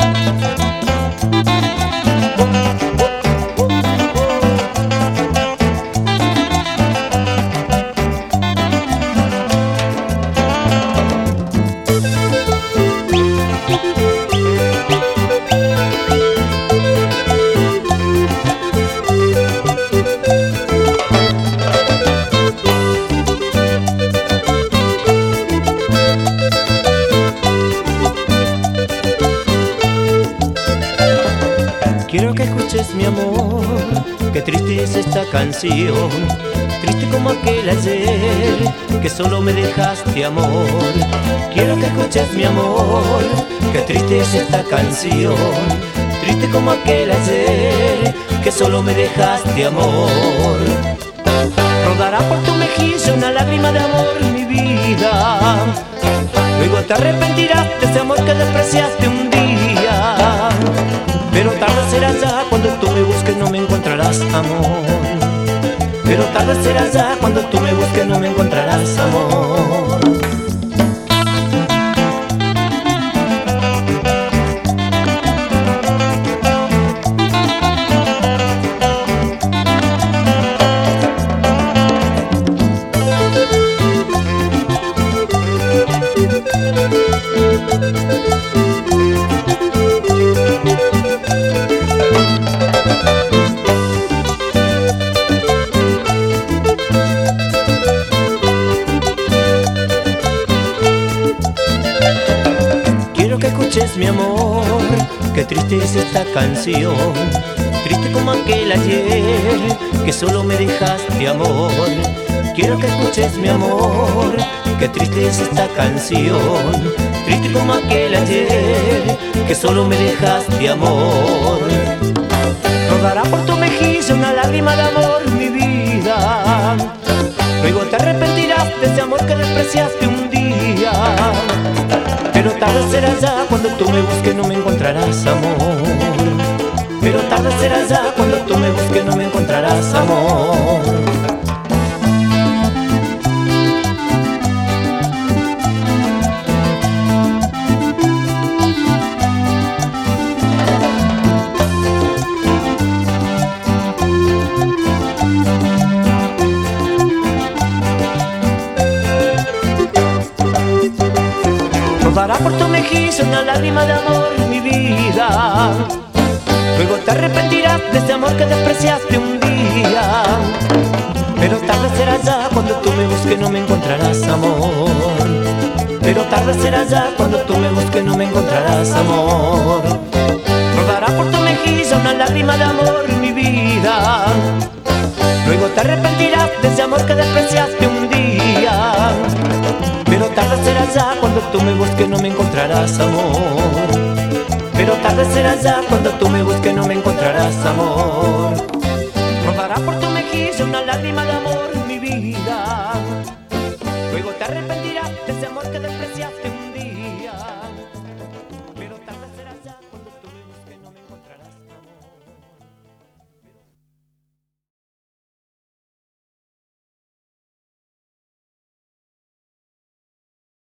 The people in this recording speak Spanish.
Quiero que escuches mi amor, qué triste es esta canción, triste como aquel ayer, que solo me dejaste amor. Quiero que escuches mi amor, qué triste es esta canción, triste como aquel ayer, que solo me dejaste amor. Rodará por tu mejilla una lágrima de amor, mi vida, luego te arrepentirás de ese amor que despreciaste un día. Pero tarde será ya cuando tú me busques, no me encontrarás amor. Pero tarde será ya cuando tú me busques, no me encontrarás amor. Quiero que escuches mi amor, qué triste es esta canción, triste como aquel ayer, que solo me dejaste amor. Quiero que escuches mi amor, qué triste es esta canción, triste como aquel ayer, que solo me dejaste amor. Rodará por tu mejilla una lágrima de amor, mi vida, luego te arrepentirás de ese amor que despreciaste un día. Pero tarde será ya cuando tú me busques, no me encontrarás amor. Pero tarde será ya cuando tú me busques, no me encontrarás amor. Rodará por tu mejilla una lágrima de amor, mi vida, luego te arrepentirás de ese amor que despreciaste un día. Pero tarde será ya cuando tú me busques, no me encontrarás amor. Pero tarde será ya cuando tú me busques, no me encontrarás amor. Rodará por tu mejilla una lágrima de amor, mi vida, luego te arrepentirás de ese amor que despreciaste un día. Pero tarde será ya cuando tú me busques, no me encontrarás amor. Pero tarde será ya cuando tú me busques, no me encontrarás amor. Rodará por tu mejilla una lágrima de amor, mi vida, luego te arrepentirás de ese amor que despreciaste.